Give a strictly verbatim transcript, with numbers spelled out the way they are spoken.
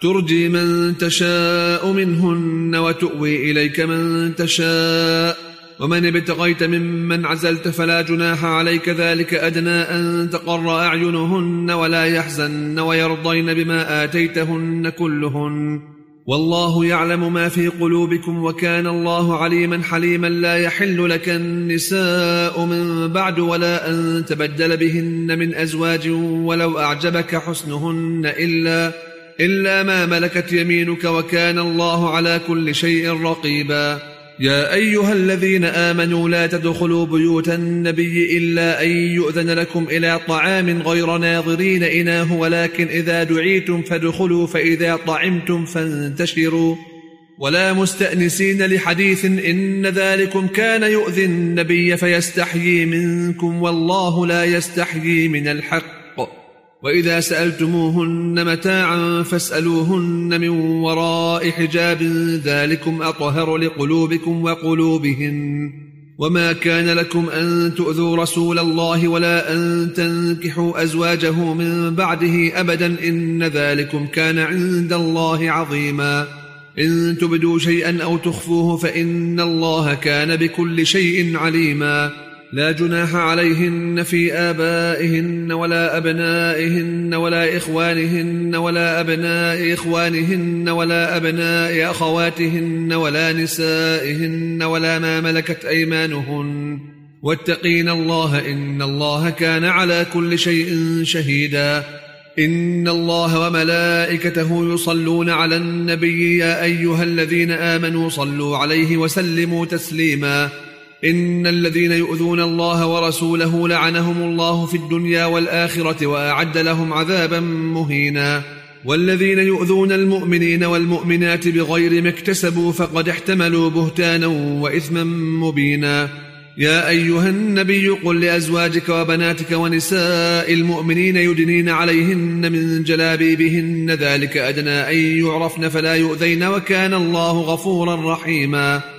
ترجي من تشاء منهن وتؤوي إليك من تشاء، ومن ابتغيت ممن عزلت فلا جناح عليك، ذلك أدنى أن تقر أعينهن ولا يحزن ويرضين بما آتيتهن كلهن، والله يعلم ما في قلوبكم وكان الله عليما حليما. لا يحل لك النساء من بعد ولا أن تبدل بهن من أزواج ولو أعجبك حسنهن إلا, إلا ما ملكت يمينك وكان الله على كل شيء رقيبا. يا أيها الذين آمنوا لا تدخلوا بيوت النبي إلا أن يؤذن لكم إلى طعام غير ناظرين إناه، ولكن إذا دعيتم فادخلوا، فإذا طعمتم فانتشروا ولا مستأنسين لحديث، إن ذلكم كان يؤذي النبي فيستحيي منكم والله لا يستحيي من الحق. وإذا سألتموهن متاعا فاسألوهن من وراء حجاب، ذلكم أطهر لقلوبكم وقلوبهن. وما كان لكم أن تؤذوا رسول الله ولا أن تنكحوا أزواجه من بعده أبدا، إن ذلكم كان عند الله عظيما. إن تبدوا شيئا أو تخفوه فإن الله كان بكل شيء عليما. لا جناح عليهن في آبائهن ولا أبنائهن ولا إخوانهن ولا أبناء إخوانهن ولا أبناء أخواتهن ولا نسائهن ولا ما ملكت أيمانهن، واتقين الله إن الله كان على كل شيء شهيدا. إن الله وملائكته يصلون على النبي يا أيها الذين آمنوا صلوا عليه وسلموا تسليما. إن الذين يؤذون الله ورسوله لعنهم الله في الدنيا والآخرة وأعد لهم عذابا مهينا. والذين يؤذون المؤمنين والمؤمنات بغير ما اكتسبوا فقد احتملوا بهتانا وإثما مبينا. يا أيها النبي قل لأزواجك وبناتك ونساء المؤمنين يدنين عليهن من جلابيبهن، ذلك أدنى أن يعرفن فلا يؤذين وكان الله غفورا رحيما.